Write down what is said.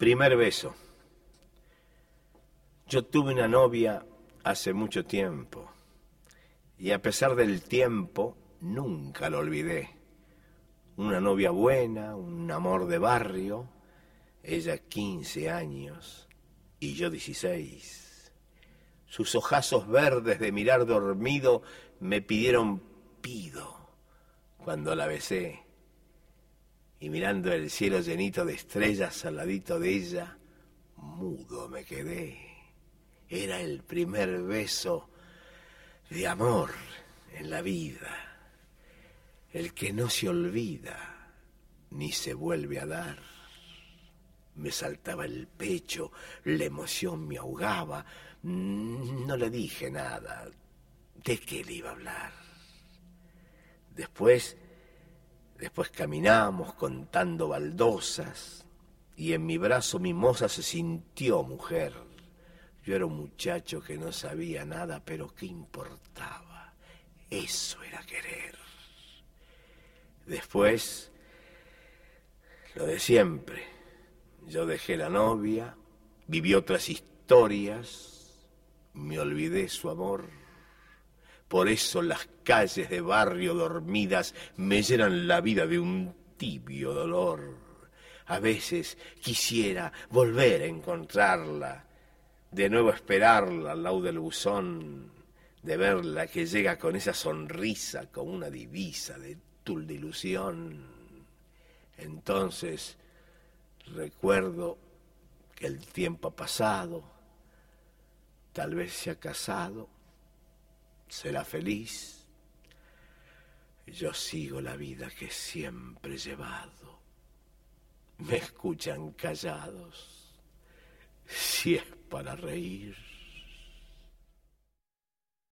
Primer beso. Yo tuve una novia hace mucho tiempo y a pesar del tiempo nunca lo olvidé. Una novia buena, un amor de barrio, ella 15 años y yo 16. Sus ojazos verdes de mirar dormido me pidieron pido cuando la besé. Y mirando el cielo llenito de estrellas al ladito de ella, mudo me quedé. Era el primer beso de amor en la vida, el que no se olvida ni se vuelve a dar. Me saltaba el pecho, la emoción me ahogaba. No le dije nada. ¿De qué le iba a hablar? Después caminamos contando baldosas y en mi brazo mi moza se sintió mujer. Yo era un muchacho que no sabía nada, pero ¿qué importaba? Eso era querer. Después, lo de siempre. Yo dejé la novia, viví otras historias, me olvidé su amor. Por eso las calles de barrio dormidas me llenan la vida de un tibio dolor. A veces quisiera volver a encontrarla, de nuevo esperarla al lado del buzón, de verla que llega con esa sonrisa, con una divisa de tul de ilusión. Entonces recuerdo que el tiempo ha pasado, tal vez se ha casado, será feliz. Yo sigo la vida que siempre he llevado. Me escuchan callados, si es para reír.